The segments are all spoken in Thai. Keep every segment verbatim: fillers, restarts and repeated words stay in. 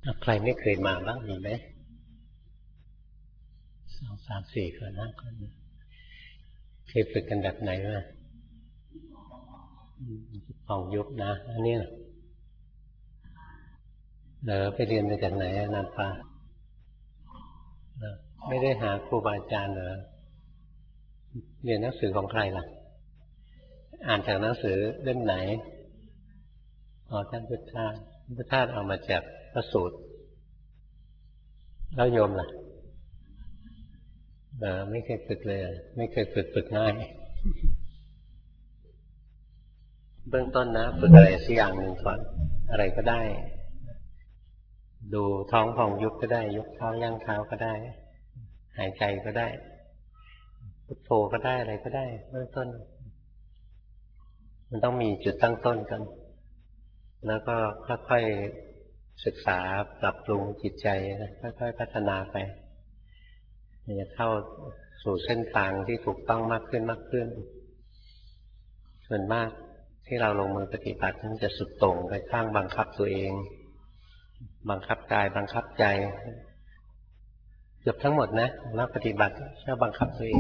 ใครไม่เคยมาบ้างมีไหมสองสามสี่คนห้าคนเคยฝึกกันแบบไหนมาผ่องยุบนะอันนี้เหรอไปเรียนมาจากไหนนานปาไม่ได้หาครูบาอาจารย์เหรอเรียนหนังสือของใครล่ะอ่านจากหนังสือเล่มไหนอ๋อท่านพุทธทาสพุทธทาสเอามาจากพระสูตรแล้วโยมล่ะเออไม่เคยฝึกเลยไม่เคยฝึกฝึกง่ายเบื้องต้นนะฝึกอะไรสักอย่างหนึ่งก่อนอะไรก็ได้ดูท้องพองยุบก็ได้ยกเท้าย่างเท้าก็ได้หายใจก็ได้พุทโธก็ได้อะไรก็ได้เบื้องต้นมันต้องมีจุดตั้งต้นกันแล้วก็ค่อยๆศึกษาปรับปรุงจิตใจนะค่อยๆพัฒนาไปจะเข้าสู่เส้นทางที่ถูกต้องมากขึ้นมากขึ้นส่วนมากที่เราลงมือปฏิบัติมันจะสุดโต่งไปข้างบังคับตัวเองบังคับกายบังคับใจเกือบทั้งหมดนะนักปฏิบัติชอบบังคับตัวเอง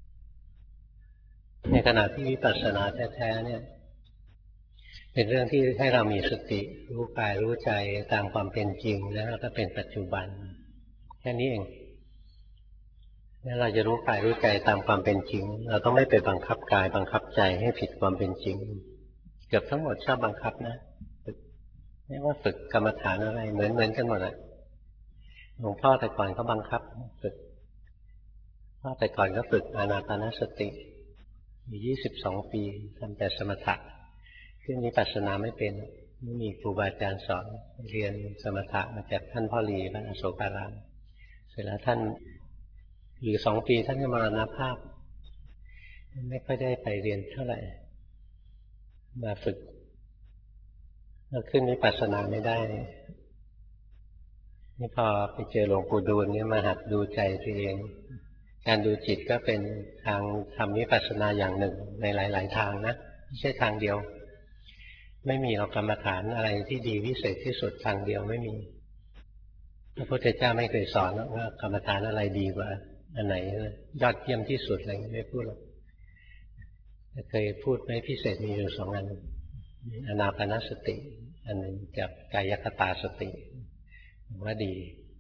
ในขณะที่วิปัสสนาแท้ๆเนี่ยเป็นเรื่องที่ให้เรามีสติรู้กายรู้ใจตามความเป็นจริงแล้วก็เป็นปัจจุบันแค่นี้เองถ้าเราจะรู้กายรู้ใจตามความเป็นจริงเราต้องไม่ไปบังคับกายบังคับใจให้ผิดความเป็นจริงเกือบทั้งหมดชอบบังคับนะไม่ว่าฝึกกรรมฐานอะไรเหมือนเหมือนกันหมดอ่ะหลวงพ่อแต่ก่อนก็บังคับฝึกพ่อแต่ก่อนก็ฝึกอานาปานสติมียี่สิบสองปีทำแต่สมถะขึ้นวิปัสสนาไม่เป็นไม่มีครูบาอาจารย์สอนเรียนสมถะมาจากท่านพ่อหลีพระอโศการามเสร็จแล้วท่านอยู่สองปีท่านก็มรณภาพไม่ค่อยได้ไปเรียนเท่าไหร่มาฝึกแล้วขึ้นวิปัสสนาไม่ได้นี่พอไปเจอหลวงปู่ดูลนี่มาหัดดูใจตัวเองการดูจิตก็เป็นทางทำวิปัสสนาอย่างหนึ่งในหลายๆทางนะไม่ใช่ทางเดียวไม่มีหรอกกรรมฐานอะไรที่ดีวิเศษที่สุดทางเดียวไม่มีพระพุทธเจ้าไม่เคยสอนว่ากรรมฐานอะไรดีกว่าอันไหนยอดเยี่ยมที่สุดอะไรไม่พูดหรอกเคยพูดไหมพิเศษมีอยู่สองอันอานาปานสติอันหนึ่งกับกายคตาสติว่าดี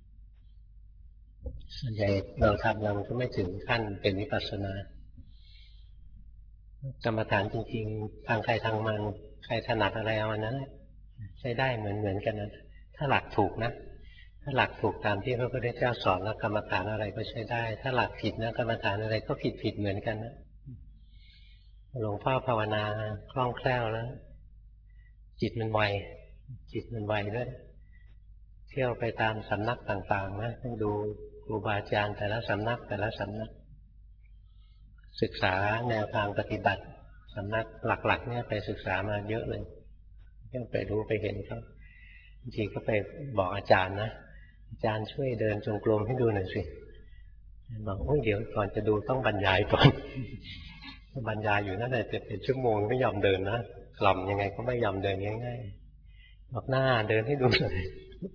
ส่วนใหญ่เราทำเราก็ไม่ถึงขั้นเป็นวิปัสสนากรรมฐานจริงๆทางใครทางมันใครถนัดอะไรเอาอันนั้นใช้ได้เหมือนเหมือนกันนะถ้าหลักถูกนะถ้าหลักถูกตามที่พระพุทธเจ้าสอนแล้วกรรมฐานอะไรก็ใช้ได้ถ้าหลักผิดนะกรรมฐานอะไรก็ผิดผิดเหมือนกันนะหลวงพ่อภาวนาคล่องแคล่วแล้วจิตมันไวจิตมันไวด้วยเที่ยวไปตามสำนักต่างๆนะต้องดูครูบาอาจารย์แต่ละสำนักแต่ละสำนักศึกษาแนวทางปฏิบัติสำนักหลักๆเนี่ยไปศึกษามาเยอะเลยต้องไปรู้ไปเห็นเขาบางทีก็ไปบอกอาจารย์นะอาจารย์ช่วยเดินจงกรมให้ดูหน่อยสิบอกโอ้ยเดี๋ยวก่อนจะดูต้องบรรยายก่อนบรรยายอยู่นั่นแหละจะเป็นชั่วโมงไม่ยอมเดินนะกล่อมยังไงก็ไม่ยอมเดินง่ายๆบอกหน้าเดินให้ดูหน่อย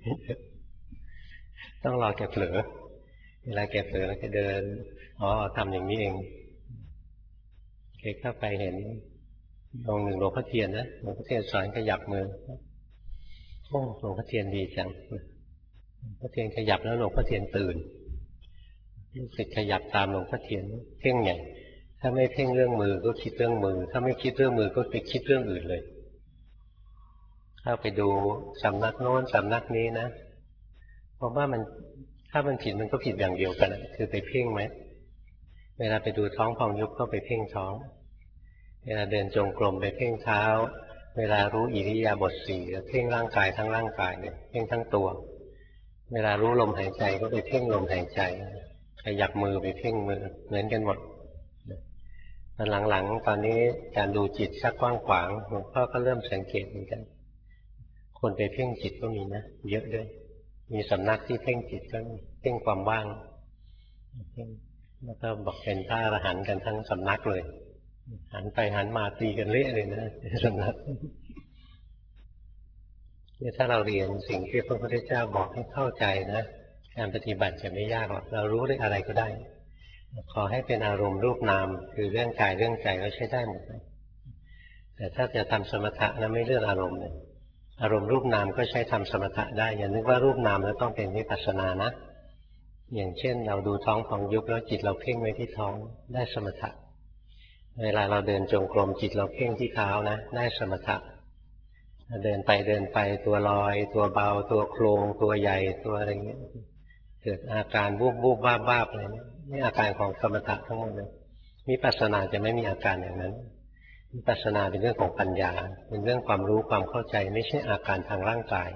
ต้องรอแกเผลอเวลาแกเผลอแล้วแกเดินอ๋อทำอย่างนี้เองแกเข้าไปเห็นองค์หนึ่งหลวงพ่อเทียนนะหลวงพ่อเทียนสอนขยับมือโอ้หลวงพ่อเทียนดีจังหลวงพ่อเทียนขยับแล้วหลวงพ่อเทียนตื่นลูกศิษย์ขยับตามหลวงพ่อเทียนเพ่งใหญ่ถ้าไม่เพ่งเรื่องมือก็คิดเรื่องมือถ้าไม่คิดเรื่องมือก็ไปคิดเรื่องอื่นเลยเข้าไปดูสำนักโน้นสำนักนี้นะเพราะว่ามันถ้ามันผิดมันก็ผิดอย่างเดียวกันคือไปเพ่งไหมเวลาไปดูท้องพองยุบก็ไปเพ่งท้องเวลาเดินจงกรมไปเพ่งเท้าเวลารู้อิริยาบถสี่เพ่งร่างกายทั้งร่างกายเนี่ยเพ่งทั้งตัวเวลารู้ลมหายใจก็ไปเพ่งลมหายใจขยับมือไปเพ่งมือเหมือนกันหมดตอนหลังๆตอนนี้การดูจิตชักกว้างขวางหลวงพ่อก็เริ่มสังเกตเหมือนกันคนไปเพ่งจิตก็มีนะเยอะด้วยมีสำนักที่เพ่งจิตก็เพ่งความว่างแล้วก็บอกเป็นพระอรหันต์กันทั้งสำนักเลยหันไปหันมาตีกันเละเลยนะสำนักนี่ถ้าเราเรียนสิ่งที่พระพุทธเจ้าบอกให้เข้าใจนะการปฏิบัติจะไม่ยากหรอกเรารู้ได้อะไรก็ได้ขอให้เป็นอารมณ์รูปนามคือเรื่องกายเรื่องใจก็ใช้ได้หมดเลยแต่ถ้าจะทำสมถะนะไม่เลือกอารมณ์เลยอารมณ์รูปนามก็ใช้ทำสมถะได้อย่านึกว่ารูปนามแล้วต้องเป็นวิปัสสนานะอย่างเช่นเราดูท้องพองยุบแล้วจิตเราเพ่งไว้ที่ท้องได้สมถะเวลาเราเดินจงกรมจิตเราเพ่งที่เท้านะได้สมถะเดินไปเดินไปตัวลอยตัวเบาตัวโครงตัวใหญ่ตัวอะไรเงี้ยเกิดอาการวูบวูบวาบวาบอะไรนี่นี่อาการของสมถะทั้งหมดเลยวิปัสสนาจะไม่มีอาการอย่างนั้นวิปัสสนาเป็นเรื่องของปัญญาเป็นเรื่องความรู้ความเข้าใจไม่ใช่อาการทางร่างกาย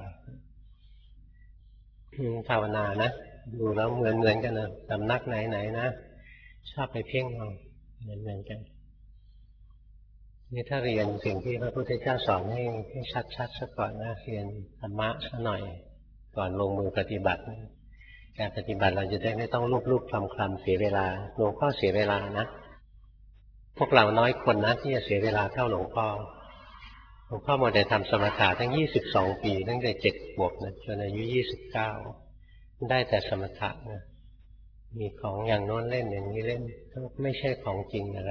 ภาวนานะดูแล้วเหมือนเหมือนกันนะสำนักไหนไหนนะชอบไปเพ่งเอาเหมือนเหมือนกันนี่ถ้าเรียนสิ่งที่พระพุทธเจ้าสอนให้ให้ชัดๆซะก่อนนะเรียนธรรมะซะหน่อยก่อนลงมือปฏิบัติการปฏิบัติเราจะได้ไม่ต้องลูบๆคลำๆเสียเวลาหลวงพ่อเสียเวลานะพวกเราน้อยคนนะที่จะเสียเวลาเท่าหลวงพ่อหลวงพ่อหมดแต่ทำสมถะทั้งยี่สิบสองปีตั้งแต่เจ็ดขวบนะจนอายุยี่สิบเก้าได้แต่สมถะนะมีของอย่างโน้นเล่นอย่างนี้เล่นก็ไม่ใช่ของจริงอะไร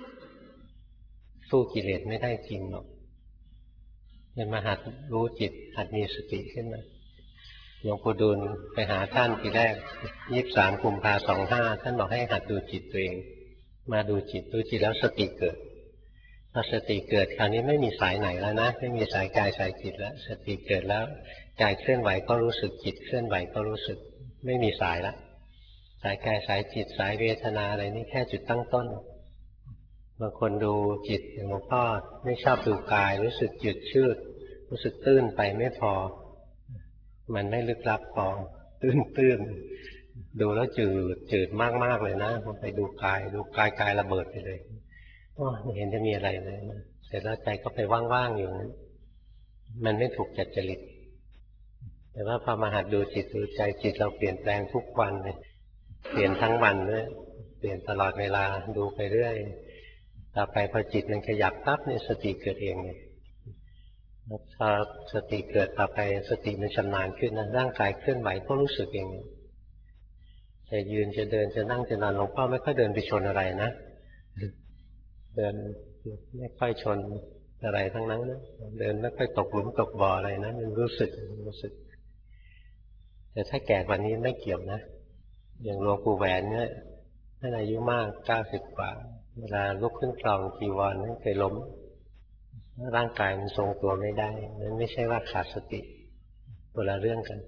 สู้กิเลสไม่ได้จริงหรอกยังมาหัดรู้จิตหัดมีสติขึ้นมาหลวงปู่ดูลไปหาท่านทีแรกยี่สิบสามกุมภาสองห้าท่านบอกให้หัดดูจิตตัวเองมาดูจิตดูจิตแล้วสติเกิดพอสติเกิดคราวนี้ไม่มีสายไหนแล้วนะไม่มีสายกายสายจิตแล้วสติเกิดแล้วกายเคลื่อนไหวก็รู้สึกจิตเคลื่อนไหวก็รู้สึกไม่มีสายละสายกายสายจิตสายเวทนาอะไรนี่แค่จุดตั้งต้นบางคนดูจิตอย่างหลวงพ่อไม่ชอบดูกายรู้สึกจืดชืดรู้สึกตื้นไปไม่พอมันไม่ลึกลับพอตื้นตื้นดูแล้วจืดจืดมากๆเลยนะไปดูกายดูกายกายระเบิดไปเลยไม่เห็นจะมีอะไรเลยนะเสร็จแล้วใจก็ไปว่างๆอยู่นั้นมันไม่ถูกจัดจริตแต่ว่าพอมาหัดดูจิตดูใจจิตเราเปลี่ยนแปลงทุกวันเลยเปลี่ยนทั้งวันเลยเปลี่ยนตลอดเวลาดูไปเรื่อยต่อไปพอจิตมันขยับปั๊บเนี่ยสติเกิดเองเลยพอสติเกิดต่อไปสติมันชำนาญขึ้นนะร่างกายเคลื่อนไหวก็รู้สึกเองจะยืนจะเดินจะนั่งจะนอนหลวงพ่อไม่ค่อยเดินไปชนอะไรนะเดินไม่ค่อยชนอะไรทั้งนั้นนะเดินไม่ค่อยตกหลุมตกบ่ออะไรนะมันรู้สึกรู้สึกแต่ถ้าแก่กว่านี้ไม่เกี่ยวนะอย่างหลวงปู่แหวนเนี่ยท่านอายุมากเก้าสิบกว่าเวลาลุกขึ้นคลองจีวรนั่นเคยล้มร่างกายมันทรงตัวไม่ได้นั้นไม่ใช่ว่าขาดสติคนละเรื่องกัน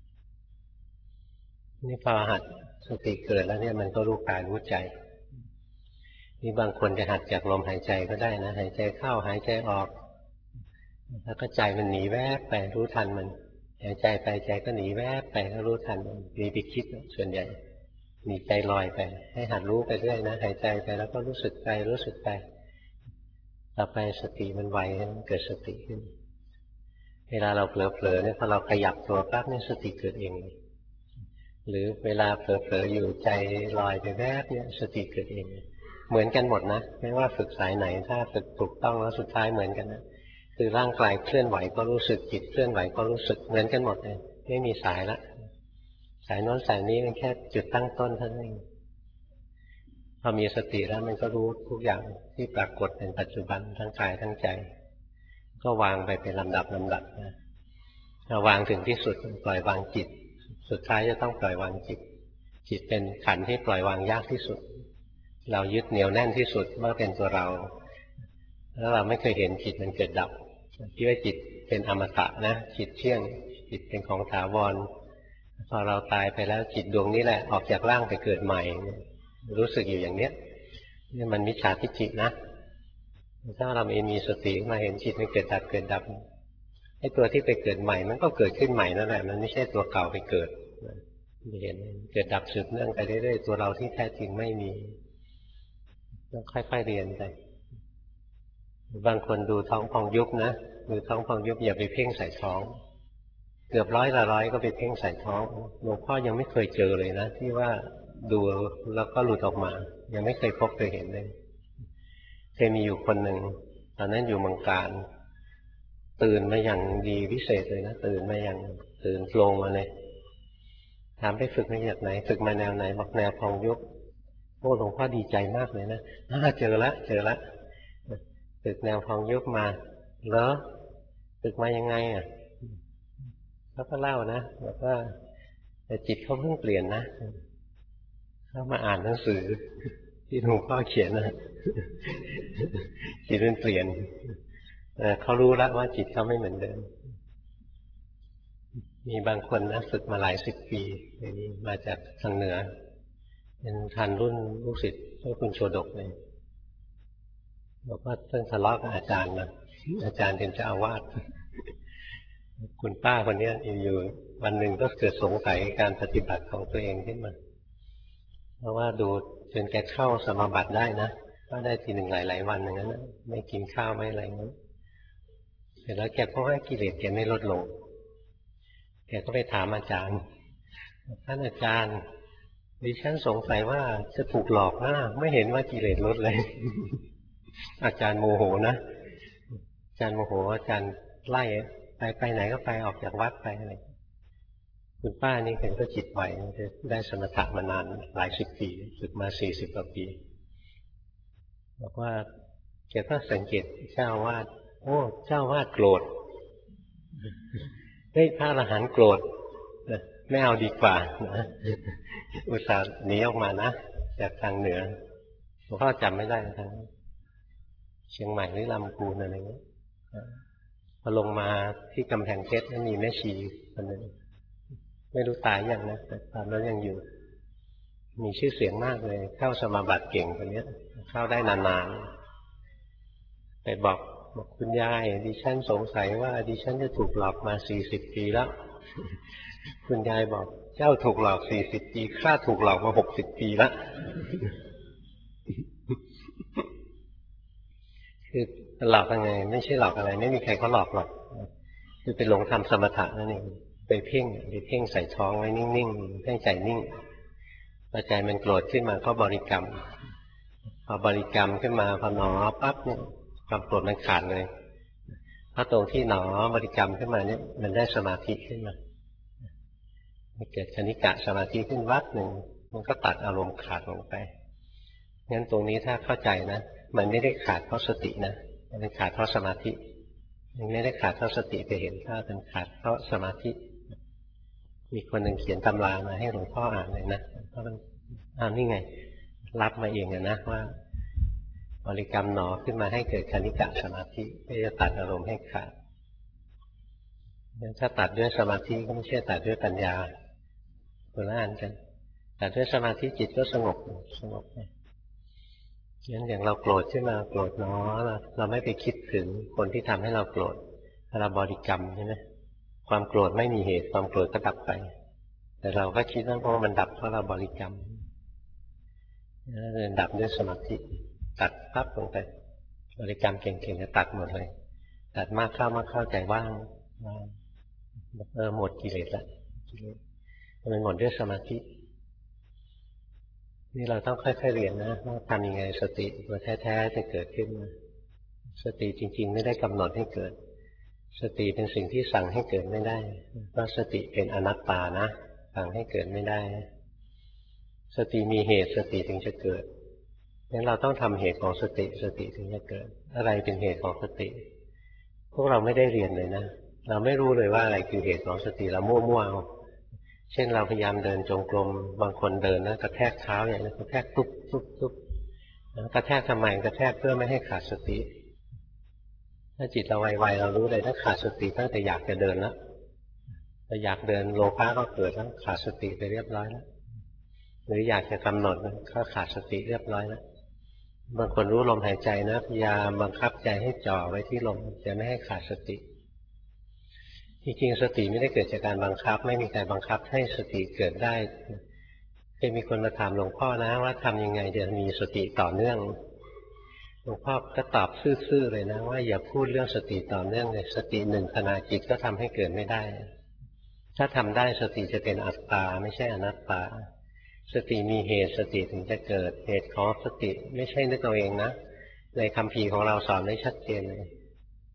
นี่พอหัดสติเกิดแล้วเนี่ยมันก็รู้กายรู้ใจนี่บางคนจะหัดจากลมหายใจก็ได้นะหายใจเข้าหายใจออกแล้วก็ใจมันหนีแวบไปรู้ทันมันหายใจไปใจก็หนีแวบไปก็รู้ทันมันมีไปคิดส่วนใหญ่หนีใจลอยไปให้หัดรู้ไปเรื่อยนะหายใจไปแล้วก็รู้สึกไปรู้สึกไปต่อไปสติมันไวเกิดสติขึ้นเวลาเราเผลอๆเนี่ยพอเราขยับตัวปั๊บเนี่ยสติเกิดเองหรือเวลาเผลอๆอยู่ใจลอยไปแวบเนี่ยสติเกิดเองเหมือนกันหมดนะไม่ว่าฝึกสายไหนถ้าฝึกถูกต้องแล้วสุดท้ายเหมือนกันนะคือร่างกายเคลื่อนไหวก็รู้สึกจิตเคลื่อนไหวก็รู้สึกเหมือนกันหมดเลยไม่มีสายละสายโน้นสายนี้มันแค่จุดตั้งต้นเท่านั้นเองพอมีสติแล้วมันก็รู้ทุกอย่างที่ปรากฏเป็นปัจจุบันทั้งกายทั้งใจก็วางไปเป็นลำดับลำดับนะเราวางถึงที่สุดปล่อยวางจิตสุดท้ายจะต้องปล่อยวางจิตจิตเป็นขันธ์ที่ปล่อยวางยากที่สุดเรายึดเหนียวแน่นที่สุดว่าเป็นตัวเราแล้วเราไม่เคยเห็นจิตมันเกิดดับคิดว่าจิตเป็นอมตะนะจิตเที่ยงจิตเป็นของถาวรพอเราตายไปแล้วจิตดวงนี้แหละออกจากร่างไปเกิดใหม่รู้สึกอยู่อย่างเนี้ยนี่มันมิจฉาทิฏฐินะถ้าเราเองมีสติมาเห็นจิตมันเกิดดับเกิดดับไอ้ตัวที่ไปเกิดใหม่มันก็เกิดขึ้นใหม่นั่นแหละมันไม่ใช่ตัวเก่าไปเกิดเห็นเกิดดับสืบเนื่องไปเรื่อยๆตัวเราที่แท้จริงไม่มีต้องค่อยๆเรียนไปบางคนดูท้องพองยุบนะดูท้องพองยุบอย่าไปเพ่งใส่ท้องเกือบร้อยละร้อยก็ไปเพ่งใส่ท้องหลวงพ่อยังไม่เคยเจอเลยนะที่ว่าดูแล้วก็หลุดออกมายังไม่เคยพบเคยเห็นเลยเคยมีอยู่คนหนึ่งตอนนั้นอยู่เมืองการตื่นมาอย่างดีพิเศษเลยนะตื่นมาอย่างตื่นโปร่งมาเลยถามไปฝึกมาจากไหนฝึกมาแนวไหนบอกแนวพองยุบโอ้หลวงพ่อดีใจมากเลยนะเจอละเจอละฝึกแนวพองยุบมาเหรอฝึกมายังไงอ่ะเขาก็เล่านะบอกว่าแต่จิตเขาเพิ่งเปลี่ยนนะเขามาอ่านหนังสือที่หลวงพ่อเขียนนะจิตมันเปลี่ยนเขารู้แล้วว่าจิตเขาไม่เหมือนเดิมมีบางคนนะฝึกมาหลายสิบปีอย่างนี้มาจากทางเหนือเป็นทันรุ่นลูกศิษย์พระคุณโชดกเลยบอกว่าเพิ่งทะเลาะกับอาจารย์นะอาจารย์เป็นเจ้าอาวาสคุณป้าคนนี้อยู่วันหนึ่งก็เกิดสงสัยการปฏิบัติของตัวเองขึ้นมาเพราะว่าดูจนแกเข้าสมาบัติได้นะก็ได้ทีหนึ่งหลายๆวันอย่างนั้นไม่กินข้าวไม่อะไรนั้นเสร็จแล้วแกก็ให้กิเลสแกไม่ลดลงแกก็ไปถามอาจารย์ท่านอาจารย์ดิฉันสงสัยว่าจะถูกหลอกนะไม่เห็นว่ากิเลสลดเลยอาจารย์โมโหนะอาจารย์โมโหอาจารย์ไล่ไปไปไหนก็ไปออกจากวัดไปอะไรคุณป้านี่แกก็จิตไหวได้สมถะมานานหลายสิบปีฝึกมาสี่สิบกว่าปีบอกว่าแกก็สังเกตเจ้าวาดโอ้เจ้าวาดโกรธเฮ้ยพระอรหันต์โกรธไม่เอาดีกว่านะอุตส่าห์หนีออกมานะจากทางเหนือหลวงพ่อจำไม่ได้ทางเชียงใหม่หรือลำพูนอะไรเงี้ยพอลงมาที่กำแพงเพชรนั้นมีแม่ชีคนหนึ่งไม่รู้ตายยังนะแต่ตอนนั้นยังอยู่มีชื่อเสียงมากเลยเข้าสมาบัติเก่งคนนี้เข้าได้นานๆไปบอกบอกคุณยายดิฉันสงสัยว่าดิฉันจะถูกหลอกมาสี่สิบปีแล้วคุณยายบอกเจ้าถูกหลอกสี่สิบปีข้าถูกหลอกมาหกสิบปีแล้วคือหลอกยังไงไม่ใช่หลอกอะไรไม่มีใครเขาหลอกหรอกคือไปหลงทำสมถะนั่นเองไปเพ่งไปเพ่งใส่ท้องไว้นิ่งๆเพ่งใจนิ่งพอใจมันโกรธขึ้นมาก็บริกรรมพอบริกรรมขึ้นมาพอหนอปั๊บเนี่ยความโกรธมันขาดเลยเพราะตรงที่หนอบริกรรมขึ้นมาเนี่ยมันได้สมาธิขึ้นมาเกิดคณิกะสมาธิขึ้นวัดหนึ่งมันก็ตัดอารมณ์ขาดลงไปงั้นตรงนี้ถ้าเข้าใจนะมันไม่ได้ขาดเพราะสตินะมันขาดเพราะสมาธิมันไม่ได้ขาดเพราะสติไปเห็นถ้ามันขาดเพราะสมาธิมีคนหนึ่งเขียนตำรามาให้หลวงพ่ออ่านเลยนะเพราะมันอ่านนี่ไงรับมาเองนะว่าบริกรรมหนอขึ้นมาให้เกิดคณิกะสมาธิเพื่อจะตัดอารมณ์ให้ขาดถ้าตัดด้วยสมาธิก็ไม่ใช่ตัดด้วยปัญญาคนละอันกันตัดด้วยสมาธิจิตก็สงบสงบงั้นอย่างเราโกรธขึ้นมาโกรธน้อเราเราไม่ไปคิดถึงคนที่ทำให้เราโกรธเราบริกรรมใช่ไหมความโกรธไม่มีเหตุความโกรธก็ดับไปแต่เราก็คิดว่าเพราะมันดับเพราะเราบริกรรมเดินดับด้วยสมาธิตัดปั๊บลงไปบริกรรมเก่งๆจะตัดหมดเลยตัดมากเข้ามากเข้าใจว่างเออหมดกิเลสละมันหมดด้วยสมาธินี่เราต้องค่อยๆเรียนนะว่าทำยังไงสติตัวแท้ๆจะเกิดขึ้นสติจริงๆไม่ได้กำหนดให้เกิดสติเป็นสิ่งที่สั่งให้เกิดไม่ได้เพราะสติเป็นอนัตตานะสั่งให้เกิดไม่ได้สติมีเหตุสติถึงจะเกิดงั้นเราต้องทำเหตุของสติสติถึงจะเกิดอะไรเป็นเหตุของสติพวกเราไม่ได้เรียนเลยนะเราไม่รู้เลยว่าอะไรคือเหตุของสติเรามั่วๆเอาเช่นเราพยายามเดินจงกรมบางคนเดินนะกระแทกเท้าอย่างนี้กระแทกตุ๊บตุ๊บตุ๊บกระแทกทำไมกระแทกเพื่อไม่ให้ขาดสติถ้าจิตเราไวๆเรารู้เลยถ้าขาดสติตั้งแต่อยากจะเดินแล้วแต่อยากเดินโลภะก็เกิดแล้วขาดสติไปเรียบร้อยแล้วหรืออยากจะกำหนดก็ขาดสติเรียบร้อยแล้วบางคนรู้ลมหายใจนะพยายามบังคับใจให้จ่อไว้ที่ลมจะไม่ให้ขาดสติจริงๆสติไม่ได้เกิดจากการบังคับไม่มีใครบังคับให้สติเกิดได้เคยมีคนมาถามหลวงพ่อนะว่าทำยังไงจะมีสติต่อเนื่องหลวงพ่อก็ตอบซื่อๆเลยนะว่าอย่าพูดเรื่องสติต่อเนื่องเลยสติหนึ่งขณะจิตก็ทำให้เกิดไม่ได้ถ้าทำได้สติจะเป็นอัตตาไม่ใช่อนัตตาสติมีเหตุสติถึงจะเกิดเหตุของสติไม่ใช่นึกเอาเองนะในคัมภีร์ของเราสอนได้ชัดเจนเลย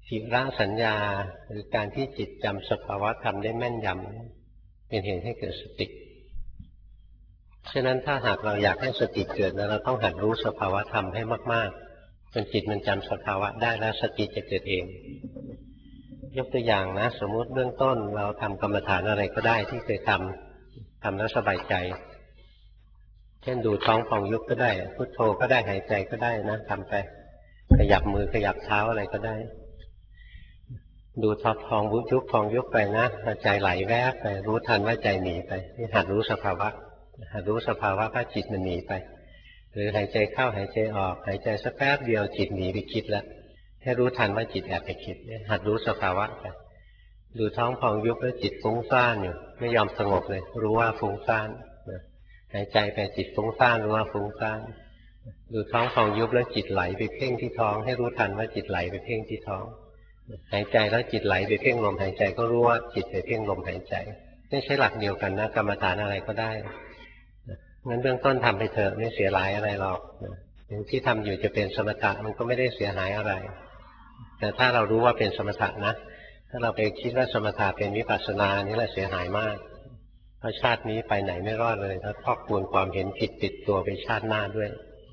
จิระสัญญาหรือการที่จิตจำสภาวะธรรมได้แม่นยำเป็นเหตุให้เกิดสติฉะนั้นถ้าหากเราอยากให้สติเกิดแล้วเราต้องหัดรู้สภาวะธรรมให้มากๆจนจิตมันจำสภาวะได้แล้วสติจะเกิดเองยกตัวอย่างนะสมมุติเบื้องต้นเราทำกรรมฐานอะไรก็ได้ที่เคยทำทำแล้วสบายใจเช่นดูท้องพองยุบก็ได้พุทโธก็ได้หายใจก็ได้นะทำไปขยับมือขยับเท้าอะไรก็ได้ดูท้องพองยุบพองยุบไปนะใจไหลแวบไปรู้ทันว่าใจหนีไปนี่หัดรู้สภาวะหัดรู้สภาวะว่าจิตมันหนีไปหรือหายใจเข้าหายใจออกหายใจสักแป๊บเดียวจิตหนีไปคิดแล้วให้รู้ทันว่าจิตแอบไปคิดหัดรู้สภาวะไปดูท้องพองยุบแล้วจิตฟุ้งซ่านอยู่ไม่ยอมสงบเลยรู้ว่าฟุ้งซ่านหายใจไปจิตฟุ้งซ่านรู้ว่าฟุ้งซ่านดูท้องพองยุบแล้วจิตไหลไปเพ่งที่ท้องให้รู้ทันว่าจิตไหลไปเพ่งที่ท้องหายใจแล้วจิตไหลไปเพ่งลมหายใจก็รู้ว่าจิตไปเพ่งลมหายใจนี่ใช้หลักเดียวกันนะกรรมฐานอะไรก็ได้งั้นเบื้องต้นทำไปเถอะไม่เสียหายอะไรหรอกอย่างที่ทำอยู่จะเป็นสมถะมันก็ไม่ได้เสียหายอะไรแต่ถ้าเรารู้ว่าเป็นสมถะนะถ้าเราไปคิดว่าสมถะเป็นวิปัสสนานี่แหละเสียหายมากเพราะชาตินี้ไปไหนไม่รอดเลยถ้าครอบคลุมความเห็นผิดติดตัวไปชาติหน้าด้วย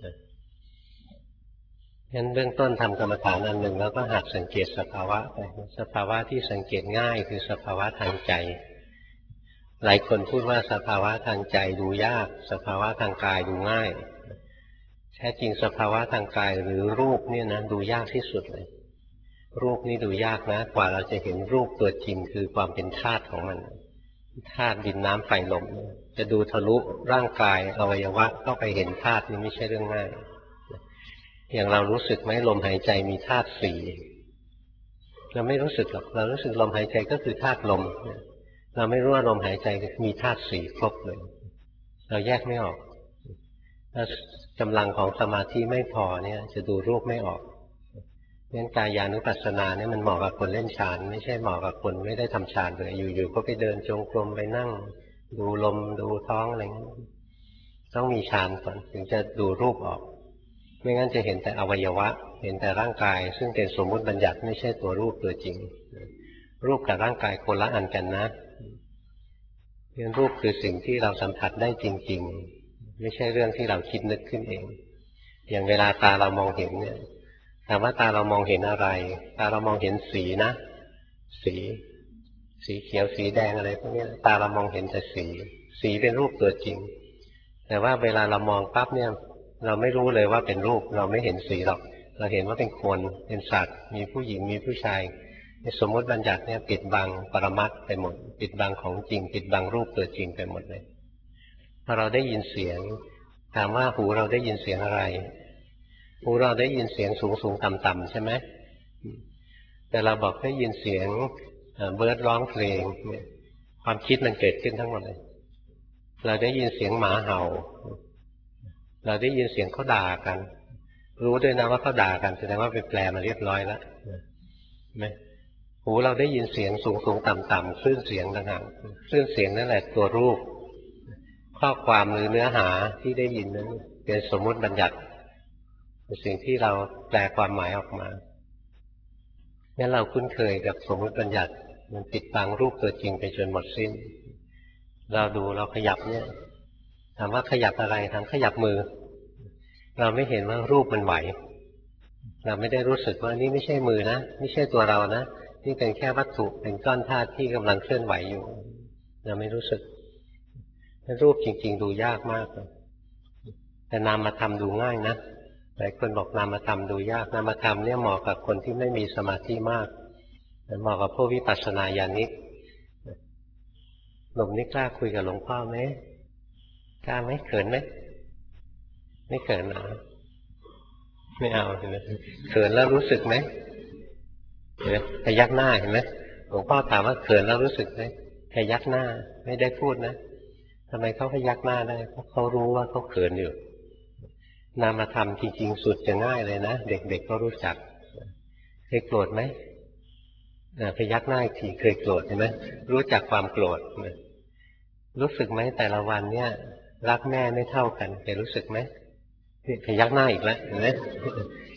งั้นเบื้องต้นทำกรรมฐานอันหนึ่งแล้วก็หัดสังเกตสภาวะไปสภาวะที่สังเกตง่ายคือสภาวะทางใจหลายคนพูดว่าสภาวะทางใจดูยากสภาวะทางกายดูง่ายแท้จริงสภาวะทางกายหรือรูปเนี่ยนะดูยากที่สุดเลยรูปนี่ดูยากนะกว่าเราจะเห็นรูปตัวจริงคือความเป็นธาตุของมันธาตุดินน้ำไฟลมจะดูทะลุร่างกายอวัยวะเข้าไปเห็นธาตุนี่ไม่ใช่เรื่องง่ายอย่างเรารู้สึกไหมลมหายใจมีธาตุสี่เราไม่รู้สึกหรอกเรารู้สึกลมหายใจก็คือธาตุลมเราไม่รู้ว่าลมหายใจมีธาตุสี่ครบเลยเราแยกไม่ออกถ้ากำลังของสมาธิไม่พอเนี่ยจะดูรูปไม่ออกงั้นกายานุปัสสนาเนี่ยมันเหมาะกับคนเล่นฌานไม่ใช่เหมาะกับคนไม่ได้ทำฌานเลยอยู่ๆก็ไปเดินจงกรมไปนั่งดูลมดูท้องอะไรเงี้ยต้องมีฌานก่อนถึงจะดูรูปออกไม่งั้นจะเห็นแต่อวัยวะเห็นแต่ร่างกายซึ่งเป็นสมมุติบัญญัติไม่ใช่ตัวรูปตัวจริงรูปกับร่างกายคนละอันกันนะเรื่องรูปคือสิ่งที่เราสัมผัสได้จริงๆไม่ใช่เรื่องที่เราคิดนึกขึ้นเองอย่างเวลาตาเรามองเห็นเนี่ยถามว่าตาเรามองเห็นอะไรตาเรามองเห็นสีนะสีสีเขียวสีแดงอะไรพวกนี้ตาเรามองเห็นแต่สีสีเป็นรูปตัวจริงแต่ว่าเวลาเรามองปั๊บเนี่ยเราไม่รู้เลยว่าเป็นรูปเราไม่เห็นสีหรอกเราเห็นว่าเป็นคนเป็นสัตว์มีผู้หญิงมีผู้ชายสมมติบัญญัติเนี่ยปิดบังปรมัตถ์ไปหมดปิดบังของจริงปิดบังรูปตัวจริงไปหมดเลยพอเราได้ยินเสียงถามว่าหูเราได้ยินเสียงอะไรหูเราได้ยินเสียงสูงสูงต่ำต่ำใช่ไหมแต่เราบอกได้ยินเสียงเบิร์ดร้องเพลงความคิดมันเกิดขึ้นทั้งหมดเลยเราได้ยินเสียงหมาเห่าเราได้ยินเสียงเขาด่ากันรู้ด้วยนะว่าเขาด่ากันแสดงว่าไปแปลมาเรียบร้อยแล้วไหมหูเราได้ยินเสียงสูงสูงต่ำต่ำคลื่นเสียงต่างหากคลื่นเสียงนั่นแหละตัวรูปข้อความหรือเนื้อหาที่ได้ยินนั้นเป็นสมมุติบัญญัติเป็นสิ่งที่เราแปลความหมายออกมางั้นเราคุ้นเคยกับสมมุติบัญญัติมันปิดบังรูปตัวจริงไปจนหมดสิ้นเราดูเราขยับเนี่ยถามว่าขยับอะไรถามขยับมือเราไม่เห็นว่ารูปมันไหวเราไม่ได้รู้สึกว่านี่ไม่ใช่มือนะไม่ใช่ตัวเรานะนี่เป็นแค่วัตถุเป็นก้อนธาตุที่กำลังเคลื่อนไหวอยู่เราไม่รู้สึกรูปจริงๆดูยากมากแต่นามธรรมดูง่ายนะหลายคนบอกนามธรรมดูยากนามธรรมเนี่ยเหมาะกับคนที่ไม่มีสมาธิมากเหมาะกับพวกวิปัสสนาญาณิกหนุ่มนี่กล้าคุยกับหลวงพ่อไหมกล้าไหมเขินไหมไม่เขินหรอไม่เอาเห็นไหมเขินแล้วรู้สึกไหมเห็นไหมพยักหน้าเห็นไหมหลวงพ่อถามว่าเขินแล้วรู้สึกไหมพยักหน้าไม่ได้พูดนะทำไมเขาพยักหน้าได้เพราะเขารู้ว่าเขาเขินอยู่นามธรรมจริงๆสุดจะง่ายเลยนะเด็กๆก็รู้จักเคยโกรธไหมพยักหน้าอีกทีเคยโกรธเห็นไหมรู้จักความโกรธรู้สึกไหมแต่ละวันเนี่ยรักแม่ไม่เท่ากันเคยรู้สึกไหมพยักหน้าอีกแล้วเห็นไหม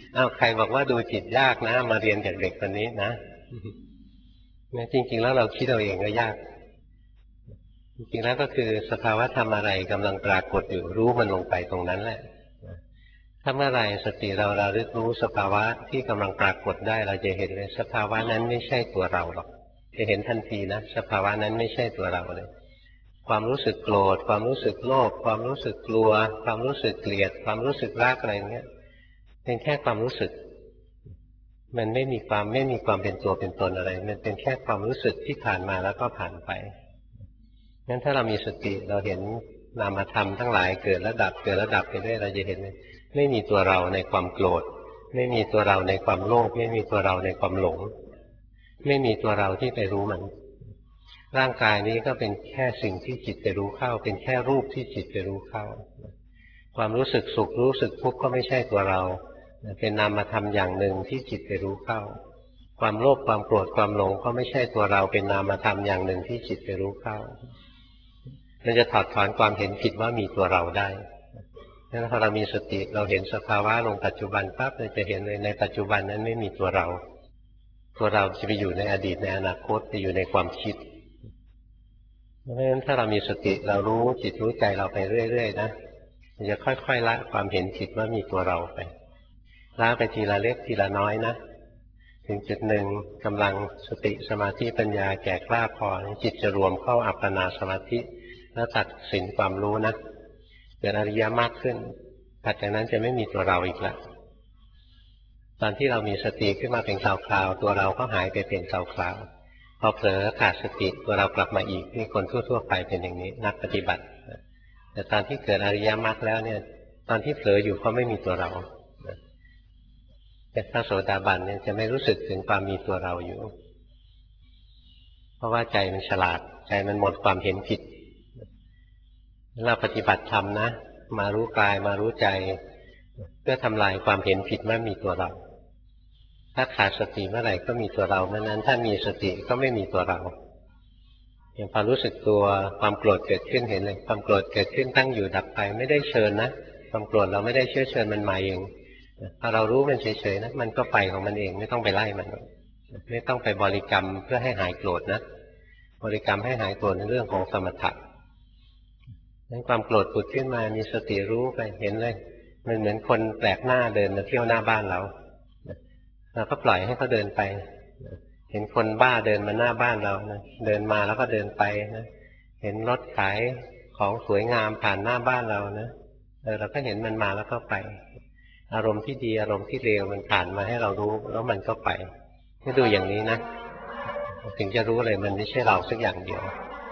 อ้าวใครบอกว่าดูจิตยากนะมาเรียนจากเด็กคนนี้นะเนี่ยจริงๆแล้วเราคิดเอาเองก็ยากจริงๆแล้วก็คือสภาวะธรรมอะไรกำลังปรากฏอยู่รู้มันลงไปตรงนั้นแหละถ้าเมื่อไรสติเราระลึกรู้สภาวะที่กำลังปรากฏได้เราจะเห็นเลยสภาวะนั้นไม่ใช่ตัวเราหรอกจะเห็นทันทีนะสภาวะนั้นไม่ใช่ตัวเราเลยความรู้สึกโกรธความรู้สึกโลภความรู้สึกกลัวความรู้สึกเกลียดความรู้สึกรักอะไรเงี้ยเป็นแค่ความรู้สึกมันไม่มีความไม่มีความเป็นตัวเป็นตนอะไรมันเป็นแค่ความรู้สึกที่ผ่านมาแล้วก็ผ่านไปงั้นถ้าเรามีสติเราเห็นนามธรรมทั้งหลายเกิดและดับเกิดและดับไปเรื่อยเราจะเห็นเลยไม่มีตัวเราในความโกรธไม่มีตัวเราในความโลภไม่มีตัวเราในความหลงไม่มีตัวเราที่ไปรู้มันร่างกายนี้ก็เป็นแค่สิ่งที่จิตไปรู้เข้าเป็นแค่รูปที่จิตไปรู้เข้าความรู้สึกสุขรู้สึกทุกข์ก็ไม่ใช่ตัวเราเป็นนามธรรมอย่างหนึ่งที่จิตไปรู้เข้าความโลภความโกรธความหลงก็ไม่ใช่ตัวเราเป็นนามธรรมอย่างหนึ่งที่จิตไปรู้เข้ามันจะถอดถอนความเห็นผิดว่ามีตัวเราได้งั้นพอเรามีสติเราเห็นสภาวะลงปัจจุบันปั๊บเราจะเห็นเลยในปัจจุบันนั้นไม่มีตัวเราตัวเราจะไปอยู่ในอดีตในอนาคตไปอยู่ในความคิดเพราะฉะนั้นถ้าเรามีสติเรารู้จิตรู้ใจเราไปเรื่อยๆนะมันจะค่อยๆละความเห็นผิดว่ามีตัวเราไปละไปทีละเล็กทีละน้อยนะถึงจุดหนึ่งกำลังสติสมาธิปัญญาแก่กล้าพอจิตจะรวมเข้าอัปปนาสมาธิแล้วตัดสินความรู้นะเกิดอริยมรรคขึ้นถัดจากนั้นจะไม่มีตัวเราอีกแล้วตอนที่เรามีสติขึ้นมาเป็นคราวๆตัวเราก็หายไปเป็นคราวๆพอเผลอขาดสติตัวเรากลับมาอีกนี่คนทั่วๆไปเป็นอย่างนี้นักปฏิบัติแต่ตอนที่เกิดอริยมรรคแล้วเนี่ยตอนที่เผลออยู่ก็ไม่มีตัวเราแต่พระโสดาบันเนี่ยจะไม่รู้สึกถึงความมีตัวเราอยู่เพราะว่าใจมันฉลาดใจมันหมดความเห็นผิดเราปฏิบัติธรรมนะมารู้กายมารู้ใจเพื่อทำลายความเห็นผิดว่ามีตัวเราถ้าขาดสติเมื่อไหร่ก็มีตัวเราเมื่อนั้นถ้ามีสติก็ไม่มีตัวเราอย่างพอรู้สึกตัวความโกรธเกิดขึ้นเห็นเลยความโกรธเกิดขึ้นตั้งอยู่ดับไปไม่ได้เชิญนะความโกรธเราไม่ได้เชื้อเชิญมันมาเองพอเรารู้มันเฉยๆนะมันก็ไปของมันเองไม่ต้องไปไล่มันไม่ต้องไปบริกรรมเพื่อให้หายโกรธนะบริกรรมให้หายโกรธในเรื่องของสมถะนั้นความโกรธผุดขึ้นมามีสติรู้ไปเห็นเลยมันเหมือนคนแปลกหน้าเดินมาเที่ยวหน้าบ้านเราเราก็ปล่อยให้เขาเดินไปเห็นคนบ้าเดินมาหน้าบ้านเรานะเดินมาแล้วก็เดินไปนะเห็นรถขายของสวยงามผ่านหน้าบ้านเรานะเออเราก็เห็นมันมาแล้วก็ไปอารมณ์ที่ดีอารมณ์ที่เลวมันผ่านมาให้เรารู้แล้วมันก็ไปให้ดูอย่างนี้นะถึงจะรู้เลยมันไม่ใช่เราสักอย่างเดียว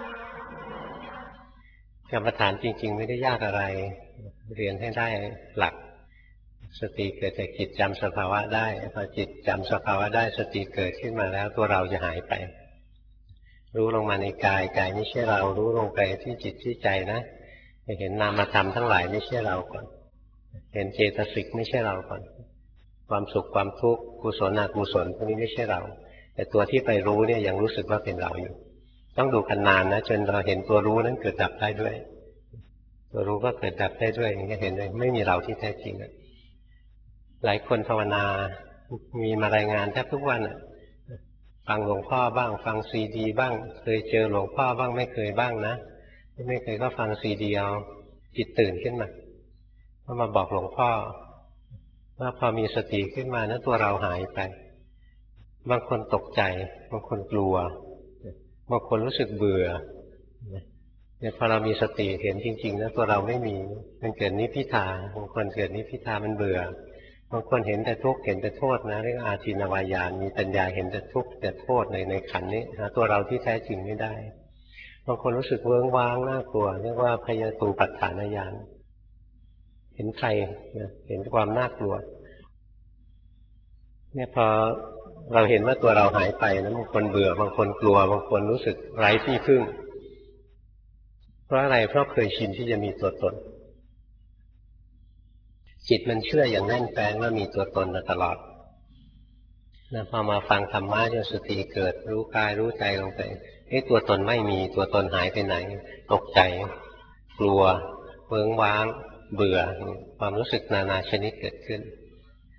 กรรมฐานจริงๆไม่ได้ยากอะไรเรียนให้ได้หลักสติเกิดจากจิตจำสภาวะได้พอจิตจำสภาวะได้สติเกิดขึ้นมาแล้วตัวเราจะหายไปรู้ลงมาในกายกายไม่ใช่เรารู้ลงไปที่จิตที่ใจนะจะเห็นนามธรรมทั้งหลายไม่ใช่เราก่อนเห็นเจตสิกไม่ใช่เราก่อนความสุขความทุกข์กุศลอกุศลพวกนี้ไม่ใช่เราแต่ตัวที่ไปรู้เนี่ยยังรู้สึกว่าเป็นเราอยู่ต้องดูกันนานนะจนเราเห็นตัวรู้นั้นเกิดดับได้ด้วยตัวรู้ก็เกิดดับได้ด้วยอย่างนี้เห็นเลยไม่มีเราที่แท้จริงหลายคนภาวนามีมารายงานแทบทุกวันฟังหลวงพ่อบ้างฟังซีดีบ้างเคยเจอหลวงพ่อบ้างไม่เคยบ้างนะไม่เคยก็ฟังซีดีเอาจิตตื่นขึ้นมาก็มาบอกหลวงพ่อว่าพอมีสติขึ้นมานะตัวเราหายไปบางคนตกใจบางคนกลัวบางคนรู้สึกเบื่อเนี่ยพอเรามีสติเห็นจริงๆนะตัวเราไม่มีมันเกิดนิพพิทาบางคนเกิดนิพพิทามันเบื่อบางคนเห็นแต่ทุกข์เห็นแต่โทษนะเรียกอาทินวายานมีปัญญาเห็นแต่ทุกข์แต่โทษในในขันนี้หาตัวเราที่แท้จริงไม่ได้บางคนรู้สึกเวิ้งว้างน่ากลัวเรียกว่าพยตูปัฏฐานญาณเห็นใครเห็นความน่ากลัวเนี่ยพอเราเห็นว่าตัวเราหายไปนะบางคนเบื่อบางคนกลัวบางคนรู้สึกไร้ที่พึ่งเพราะอะไรเพราะเคยชินที่จะมีตัวตนจิตมันเชื่ออย่างแน่นแฟ้นว่ามีตัวตนมาตลอดนะพอมาฟังธรรมะจนสติเกิดรู้กายรู้ใจลงไปเอ๊ะตัวตนไม่มีตัวตนหายไปไหนตกใจกลัวเวิ้งว้างเบื่อความรู้สึกนานาชนิดเกิดขึ้น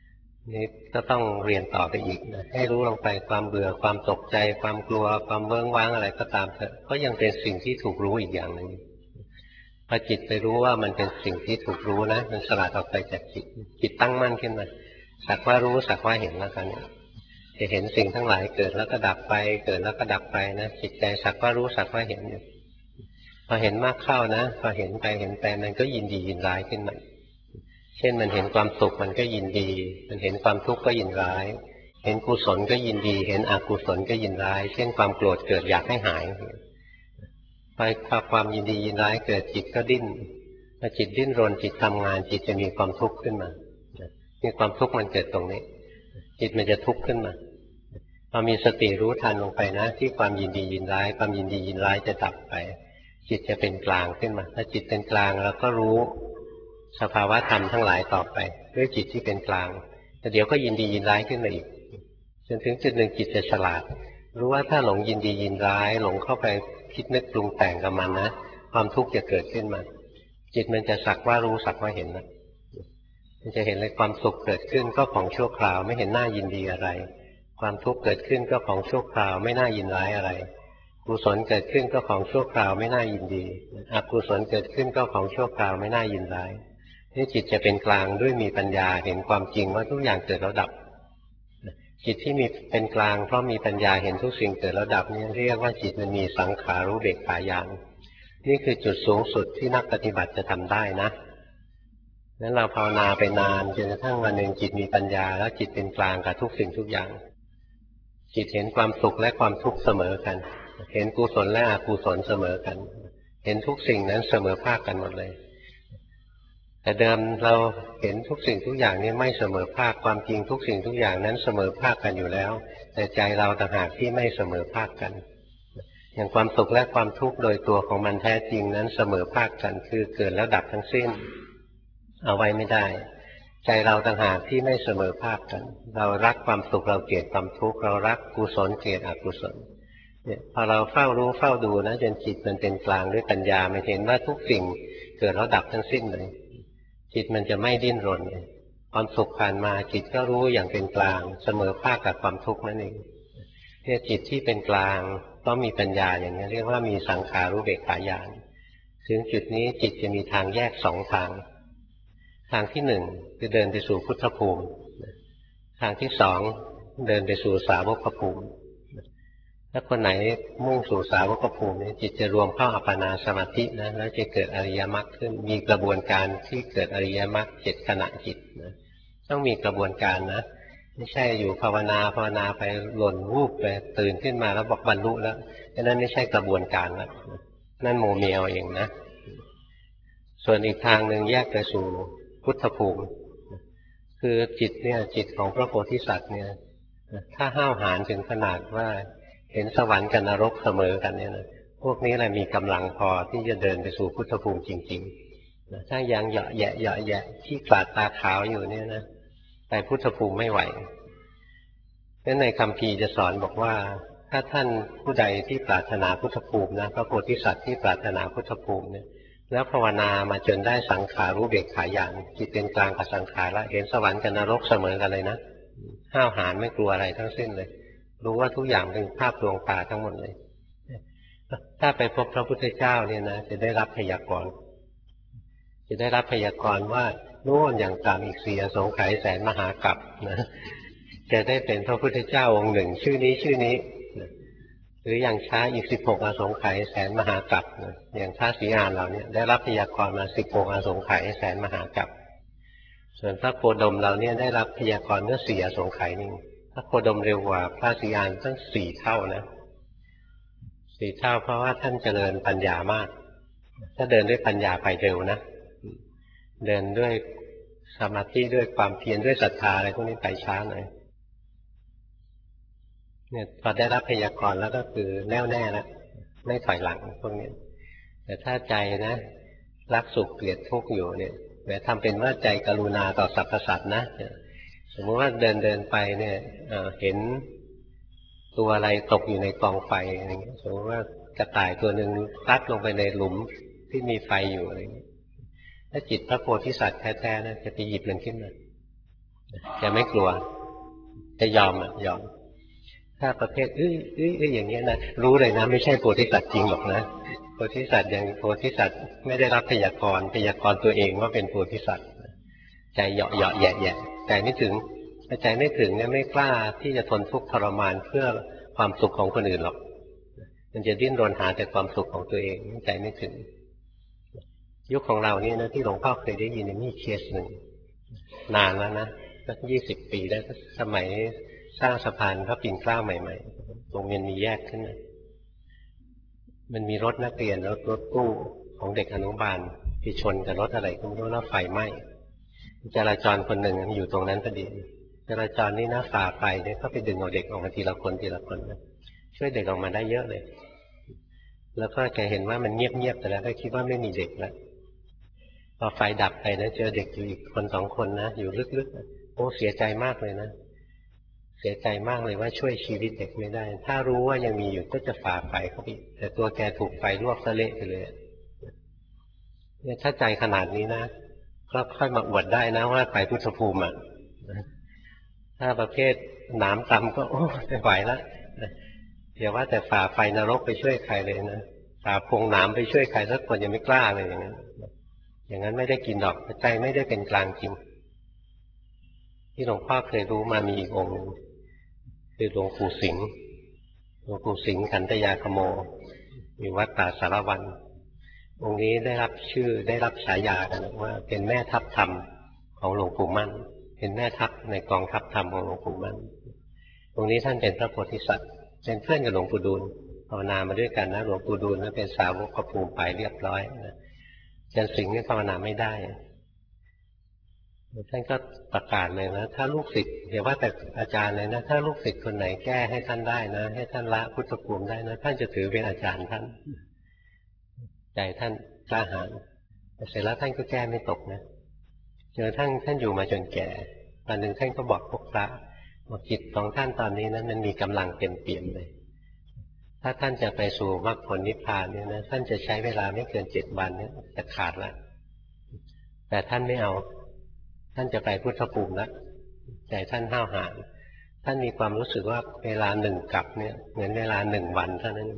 นี่ก็ต้องเรียนต่อไปอีกนะให้รู้ลงไปความเบื่อความตกใจความกลัวความเวิ้งว้างอะไรก็ตามเถอะก็ยังเป็นสิ่งที่ถูกรู้อีกอย่างหนึ่งพอจิตไปรู้ว่ามันเป็นสิ่งที่ถูกรู้นะมันสลัดออกไปจากจิตจิตตั้งมั่นขึ้นมาสักว่ารู้สักว่าเห็นแล้วกันเนี่ยจะเห็นสิ่งทั้งหลายเกิดแล้วก็ดับไปเกิดแล้วก็ดับไปนะจิตใจสักว่ารู้สักว่าเห็นอยู่พอเห็นมากเข้านะพอเห็นไปเห็นไปมันก็ยินดียินร้ายขึ้นมาเช่นมันเห็นความสุขมันก็ยินดีมันเห็นความทุกข์ก็ยินร้ายเห็นกุศลก็ยินดีเห็นอกุศลก็ยินร้ายเช่นความโกรธเกิดอยากให้หายพอความยินดียินร้ายเกิดจิตก็ดิ้นพอจิตดิ้นรนจิตทำงานจิตจะมีความทุกข์ขึ้นมามีความทุกข์มันเกิดตรงนี้จิตมันจะทุกข์ขึ้นมาพอมีสติรู้ทันลงไปนะที่ความยินดียินร้ายความยินดียินร้ายจะดับไปจิตจะเป็นกลางขึ้นมาถ้าจิตเป็นกลางเราก็รู้สภาวะธรรมทั้งหลายต่อไปด้วยจิตที่เป็นกลางแต่เดี๋ยวก็ยินดียินร้ายขึ้นมาอีกจนถึงจุดหนึ่งจิตจะฉลาดรู้ว่าถ้าหลงยินดียินร้ายหลงเข้าไปคิดนึกปรุงแต่งกับมันนะความทุกข์จะเกิดขึ้นมาจิตมันจะสักว่ารู้สักว่าเห็นนะมันจะเห็นเลยความสุขเกิดขึ้นก็ของชั่วคราวไม่เห็นหน้ายินดีอะไรความทุกข์เกิดขึ้นก็ของชั่วคราวไม่น่ายินร้ายอะไรกุศลเกิดขึ้นก็ของชั่วคราวไม่น่ายินดีอกุศลเกิดขึ้นก็ของชั่วคราวไม่น่ายินร้ายนี่จิตจะเป็นกลางด้วยมีปัญญาเห็นความจริงว่าทุกอย่างเกิดแล้วดับจิตที่มีเป็นกลางเพราะมีปัญญาเห็นทุกสิ่งเกิดแล้วดับนี่เรียกว่าจิตมันมีสังขารู้เบกขาญาณนี่คือจุดสูงสุดที่นักปฏิบัติจะทำได้นะนั้นเราภาวนาไปนานจนกระทั่งวันหนึ่งจิตมีปัญญาแล้วจิตเป็นกลางกับทุกสิ่งทุกอย่างจิตเห็นความสุขและความทุกข์เสมอกันเห็นกุศลและอกุศลเสมอกันเห็นทุกสิ่งนั้นเสมอภาคกันหมดเลยแต่เดิมเราเห็นทุกสิ่งทุกอย่างนี้ไม่เสมอภาคความจริงทุกสิ่งทุกอย่างนั้นเสมอภาคกันอยู่แล้วแต่ใจเราต่างหากที่ไม่เสมอภาคกันอย่างความสุขและความทุกข์โดยตัวของมันแท้จริงนั้นเสมอภาคกันคือเกิดแล้วดับทั้งสิ้นเอาไว้ไม่ได้ใจเราต่างหากที่ไม่เสมอภาคกันเรารักความสุขเราเกลียดความทุกข์เรารักกุศลเกลียดอกุศลเนี่ยพอเราเฝ้ารู้เฝ้าดูนะจนจิตมันเป็นกลางด้วยปัญญามันเห็นว่าทุกสิ่งเกิดแล้วดับทั้งสิ้นเลยจิตมันจะไม่ดิ้นรนความสุขผ่านมาจิตก็รู้อย่างเป็นกลางเสมอภาคกับความทุกข์นั่นเองเนี่ยจิตที่เป็นกลางต้องมีปัญญาอย่างนี้เรียกว่ามีสังขารู้เบกขาญาณถึงจุดนี้จิตจะมีทางแยกสองทางทางที่หนึ่งคือเดินไปสู่พุทธภูมิทางที่สองเดินไปสู่สาวกภูมิถ้าคนไหนมุ่งสู่สาวกภูมิเนี่ยจิตจะรวมเข้าอัปปนาสมาธินะแล้วจะเกิดอริยมรรคขึ้นมีกระบวนการที่เกิดอริยมรรคเจ็ดขณะจิตนะต้องมีกระบวนการนะไม่ใช่อยู่ภาวนาภาวนาไปหล่นวูบไปตื่นขึ้นมาแล้วบอกบรรลุแล้วนั่นไม่ใช่กระบวนการแล้วนั่นโมเมลเองนะส่วนอีกทางหนึ่งแยกไปสู่พุทธภูมิคือจิตเนี่ยจิตของพระโพธิสัตว์เนี่ยถ้าห้าวหาญถึงขนาดว่าเห็นสวรรค์กับนรกเสมอกันเนี่ยนะพวกนี้แหละมีกำลังพอที่จะเดินไปสู่พุทธภูมิจริงๆถ้ายังเหยาะแยะเหยาะแยะที่กลาดตาขาวอยู่เนี่ยนะไปพุทธภูมิไม่ไหวงั้นในคัมภีร์จะสอนบอกว่าถ้าท่านผู้ใดที่ปรารถนาพุทธภูมินะพระโพธิสัตว์ที่ปรารถนาพุทธภูมิเนี่ยแล้วภาวนามาจนได้สังขารู้เบกขาญาณจิตเป็นกลางกับสังขารละเห็นสวรรค์กับนรกเสมอกันเลยนะห้าวหาญไม่กลัวอะไรทั้งสิ้นเลยรู้ว่าทุกอย่างเป็นภาพดวงตาทั้งหมดเลยถ้าไปพบพระพุทธเจ้าเนี่ยนะจะได้รับพยากรณ์จะได้รับพยากรณ์ว่าโน่นอย่างตามอีกสี่อสงไขยแสนมหากัปนะจะได้เป็นพระพุทธเจ้าองค์หนึ่งชื่อนี้ชื่อนี้หรืออย่างช้าอีกสิบหกอสงไขยแสนมหากัปอย่างพระศรีอานเราเนี่ยได้รับพยากรณ์มาสิบหกอสงไขยแสนมหากัปส่วนพระโคดมเราเนี่ยได้รับพยากรณ์เมื่อสี่อสงไขยนึงพระโคดมเร็วกว่าพระศรีอานตั้งสี่เท่านะสี่เท่าเพราะว่าท่านเจริญปัญญามากถ้าเดินด้วยปัญญาไปเร็วนะเดินด้วยสมาธิด้วยความเพียรด้วยศรัทธาอะไรพวกนี้ไปช้าหน่อยเนี่ยพอได้รับพยากรณ์แล้วก็คือแน่วแน่แล้วไม่ถอยหลังพวกนี้แต่ถ้าใจนะรักสุขเกลียดทุกข์อยู่เนี่ยแต่ทำเป็นว่าใจกรุณาต่อสรรพสัตว์นะสมมติว่าเดินเดินไปเนี่ยเห็นตัวอะไรตกอยู่ในกองไฟอะไรเงี้ยสมมติว่ากระต่ายตัวหนึ่งพลัดลงไปในหลุมที่มีไฟอยู่อะไรเงี้ยถ้าจิตพระโพธิสัตว์แท้ๆนะจะไปหยิบมันขึ้นมาแกไม่กลัวจะยอมอ่ะยอมถ้าประเภทเอ้ยเอ้ยเอ้ยอย่างเงี้ยนะรู้เลยนะไม่ใช่โพธิสัตว์จริงหรอกนะโพธิสัตว์อย่างโพธิสัตว์ไม่ได้รับพยากรณ์พยากรณ์ตัวเองว่าเป็นโพธิสัตว์ใจเหยาะเหยาะแย่แย่ใจไม่ถึงใจไม่ถึงเนี่ยไม่กล้าที่จะทนทุกข์ทรมานเพื่อความสุขของคนอื่นหรอกมันจะดิ้นรนหาแต่ความสุขของตัวเองใจไม่ถึงยุคของเรานี่นะที่หลวงพ่อเคยได้ยินมีเคสหนึ่งนานแล้วนะสักยี่สิบปีแล้วสมัยสร้างสะพานพระปิ่นเกล้าใหม่ๆตรงนี้มีแยกขึ้นมามันมีรถนักเรียนรถรถตู้ของเด็กอนุบาลไปชนกับรถอะไรก็ไม่รู้แล้วไฟไหม้จราจรคนหนึ่งอยู่ตรงนั้นพอดีจราจรนี่นะฝ่าไฟเนี่ยก็ไปดึงเอาเด็กออกมาทีละคนทีละคนนะช่วยเด็กออกมาได้เยอะเลยแล้วก็แกเห็นว่ามันเงียบๆแต่แล้วก็คิดว่าไม่มีเด็กแล้วพอไฟดับไปนะเจอเด็กอยู่อีกคนสองคนนะอยู่ลึกๆโอ้เสียใจมากเลยนะเสียใจมากเลยว่าช่วยชีวิตเด็กไม่ได้ถ้ารู้ว่ายังมีอยู่ก็จะฝ่าไฟเข้าไปแต่ตัวแกถูกไฟลวกซะเละไปเลยเนี่ยถ้าใจขนาดนี้นะก็ค่อยมาอวดได้นะว่าไปพุทธภูมิอ่ะถ้าประเภทหนามตำก็โอ้ไม่ไหวแล้วเดี๋ยวว่าแต่ฝ่าไฟนรกไปช่วยใครเลยนะฝ่าพงหนามไปช่วยใครสักคนยังไม่กล้าเลยอย่างนั้นอย่างนั้นไม่ได้กินดอกใจไม่ได้เป็นกลางจริงที่หลวงพ่อเคยรู้มามีอีกองค์คือหลวงปู่สิงห์หลวงปู่สิงห์ขันธยาคโมอยู่วัดป่าสารวันองค์นี้ได้รับชื่อได้รับฉายากันว่าเป็นแม่ทัพธรรมของหลวงปู่มั่นเป็นแม่ทัพในกองทัพธรรมของหลวงปู่มั่นองค์นี้ท่านเป็นพระโพธิสัตว์เป็นเพื่อนกับหลวงปู่ดูลภาวนามาด้วยกันนะหลวงปู่ดูลนั้นเป็นสาวกกภูมิไปเรียบร้อยนะอาจารย์สิงห์นี่ภาวนาไม่ได้ท่านก็ประกาศเลยนะถ้าลูกศิษย์เดี๋ยวว่าแต่อาจารย์เลยนะถ้าลูกศิษย์คนไหนแก้ให้ท่านได้นะให้ท่านละพุทธภูมิได้นะท่านจะถือเป็นอาจารย์ท่านใจท่านกล้าหาญเสร็จแล้วท่านก็แก้ไม่ตกนะจนท่านท่านอยู่มาจนแก่วันหนึ่งท่านก็บอกพวกพระว่าจิตของท่านตอนนี้นะมันมีกำลังเต็มเปี่ยมเลยถ้าท่านจะไปสู่มรรคผลนิพพานเนี่ยนะท่านจะใช้เวลาไม่เกินเจ็ดวันเนี่ยจะขาดละแต่ท่านไม่เอาท่านจะไปพุทธภูมิแล้วใจท่านห้าวหาญท่านมีความรู้สึกว่าเวลาหนึ่งกับเนี่ยเหมือนเวลาหนึ่งวันเท่านั้น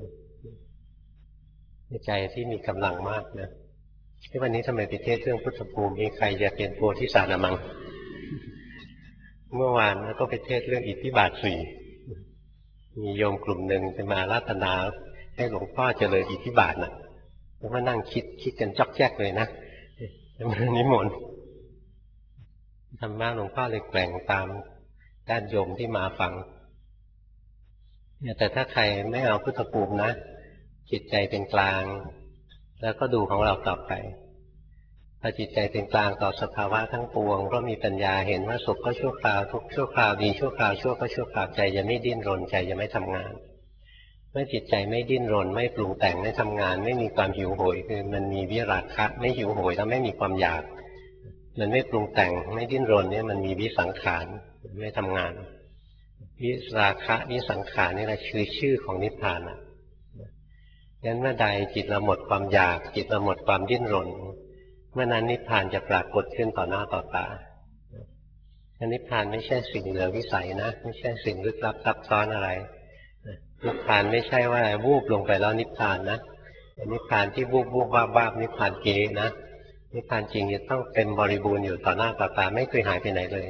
ใจที่มีกำลังมากนะที่วันนี้ทำไมไปเทศเรื่องพุทธภูมิมีใครจะเป็นโพธิสัตว์มั้งเมื่อวานก็ไปเทศเรื่องอิทธิบาทสี่มีโยมกลุ่มหนึ่งจะมาราตนาให้หลวงพ่อเจริญอิทธิบาทนะแล้วมานั่งคิดคิดกันจอกแจ๊กเลยนะจะมานิมนต์ธรรมะหลวงพ่อเลยแกล่งตามญาติโยมที่มาฟังแต่ถ้าใครไม่เอาพุทธภูมินะจิตใจเป็นกลางแล้วก็ดูของเราต่อไปพอจิตใจเป็นกลางต่อสภาวะทั้งปวงก็มีปัญญาเห็นว่าสุขก็ชั่วคราวทุกข์ชั่วคราวดีชั่วคราวชั่วก็ชั่วคราวใจจะไม่ดิ้นรนใจจะไม่ทำงานเมื่อจิตใจไม่ดิ้นรนไม่ปรุงแต่งไม่ทำงานไม่มีความหิวโหยคือมันมีวิราคะไม่หิวโหยแล้วไม่มีความอยากมันไม่ปรุงแต่งไม่ดิ้นรนเนี่ยมันมีวิสังขารไม่ทำงานวิราคะวิสังขารนี่แหละคือชื่อของนิพพานงั้นเมื่อใดจิตเราหมดความอยากจิตเราหมดความดิ้นรนเมื่อนั้นนิพพานจะปรากฏขึ้นต่อหน้าต่อตานิพพานไม่ใช่สิ่งเหลือวิสัยนะไม่ใช่สิ่งลึกลับซับซ้อนอะไรนิพพานไม่ใช่ว่าวูบลงไปแล้วนิพพานนะนิพพานที่วูบวูบบ้าบ้านิพพานเก๋นะนิพพานจริงจะต้องเต็มบริบูรณ์อยู่ต่อหน้าต่อตาไม่เคยหายไปไหนเลย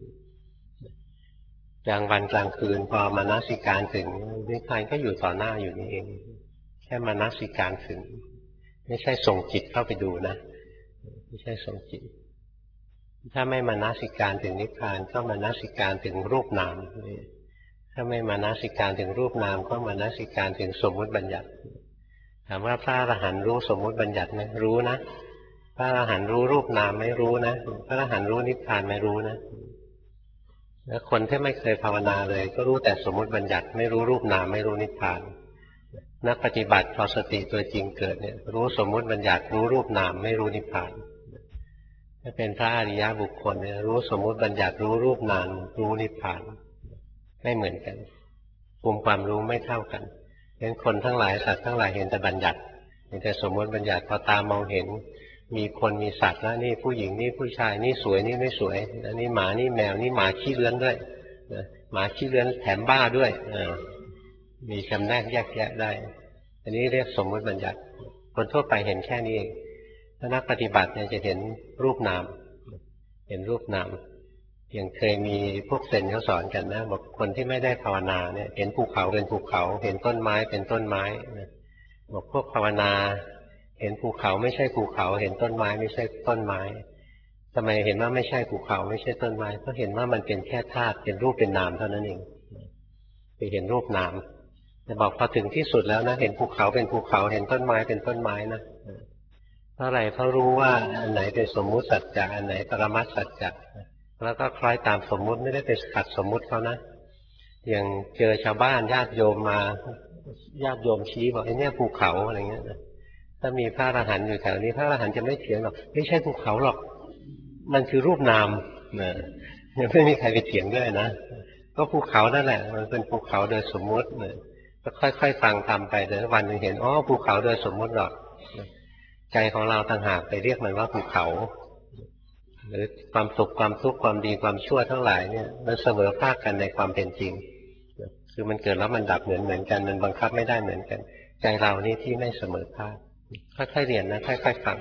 กลางวันกลางคืนพอมานัสิการถึงนิพพานก็อยู่ต่อหน้าอยู่นี่เองแค่มานัสิการถึงไม่ใช่ส่งจิตเข้าไปดูนะไม่ใช่ส่งจิตถ้าไม่มานัสิการถึงนิพพานก็มานัสิการถึงรูปนามถ้าไม่มานัสิการถึงรูปนามก็มานัสิการถึงสมมุติบัญญัติถามว่าพระอรหันต์รู้สมมุติบัญญัติไหมรู้นะพระอรหันต์รู้รูปนามไม่รู้นะพระอรหันต์รู้นิพพานไม่รู้นะแล้วคนที่ไม่เคยภาวนาเลยก็รู้แต่สมมุติบัญญัติไม่รู้รูปนามไม่รู้นิพพานนักปฏิบัติพอสติตัวจริงเกิดเนี่ยรู้สมมุติบัญญัติรู้รูปนามไม่รู้นิพพานถ้าเป็นพระอริยบุคคลเนี่ยรู้สมมุติบัญญัติรู้รูปนามรู้นิพพานไม่เหมือนกันภูมิความรู้ไม่เท่ากันเห็นคนทั้งหลายสัตว์ทั้งหลายเห็นแต่บัญญัติเห็นแต่สมมุติบัญญัติพอตามองเห็นมีคนมีสัตว์แล้วนี่ผู้หญิงนี่ผู้ชายนี่สวยนี่ไม่สวยแล้วนี่หมานี่แมวนี่หมาขี้เลื้อนด้วยนะหมาขี้เลื้อนแถมบ้าด้วยมีจำแนกแยกแยะได้อันนี้เรียกสมมติบัญญัติคนทั่วไปเห็นแค่นี้เองถ้านักปฏิบัติเนี่ยจะเห็นรูปนามเห็นรูปนามอย่างเคยมีพวกเซนเขาสอนกันนะบอกคนที่ไม่ได้ภาวนาเนี่ยเห็นภูเขาเป็นภูเขาเห็นต้นไม้เป็นต้นไม้นะบอกพวกภาวนาเห็นภูเขาไม่ใช่ภูเขาเห็นต้นไม้ไม่ใช่ต้นไม้ทำไมเห็นว่าไม่ใช่ภูเขาไม่ใช่ต้นไม้เพราะเห็นว่ามันเป็นแค่ธาตุเป็นรูปเป็นนามเท่านั้นเองไปเห็นรูปนามจะบอกพอถึงที่สุดแล้วนะเห็นภูเขาเป็นภูเขาเห็นต้นไม้เป็นต้นไม้นะเพราะอะไรเพราะรู้ว่าอันไหนเป็นสมมุติสัจจะอันไหนปรมัตถสัจจะแล้วก็คล้อยตามสมมุติไม่ได้ไปขัดสมมุติเขานะอย่างเจอชาวบ้านญาติโยมมาญาติโยมชี้บอกไอ้เนี่ยภูเขาอะไรเงี้ยนะถ้ามีพระอรหันต์อยู่แถวนี้พระอรหันต์จะไม่เถียงหรอกไม่ใช่ภูเขาหรอกมันคือรูปนามนะยังไม่มีใครไปเถียงด้วยนะก็ภูเขานั่นแหละมันเป็นภูเขาโดยสมมุตินะก็ค่อยๆฟังทำไปแต่วันหนึ่งเห็นอ๋อภูเขาโดยสมมุติหรอกใจของเราต่างหากไปเรียกมันว่าภูเขาหรือความสุขความทุกข์ความดีความชั่วทั้งหลายเนี่ยมันเสมอภาคกันในความเป็นจริงคือมันเกิดแล้วมันดับเหมือนเหมือนกันมันบังคับไม่ได้เหมือนกันใจเรานี่ที่ไม่เสมอภาคค่อยๆเรียนนะค่อยๆฟัง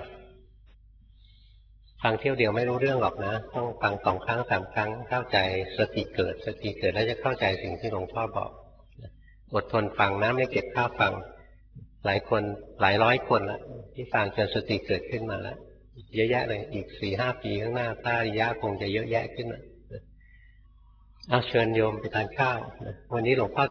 ฟังเที่ยวเดียวไม่รู้เรื่องหรอกนะต้องฟังสองครั้งสามครั้งเข้าใจสติเกิดสติเกิดแล้วจะเข้าใจสิ่งที่หลวงพ่อบอกอดทนฟังนะไม่เก็บข้าวฟังหลายคนหลายร้อยคนละที่ฟังจนสติเกิดขึ้นมาแล้วเยอะแยะเลยอีกสี่ห้าปีข้างหน้าพระอริยะคงจะเยอะแยะขึ้นนะเอาเชิญโยมไปทานข้าววันนี้หลวงพ่อ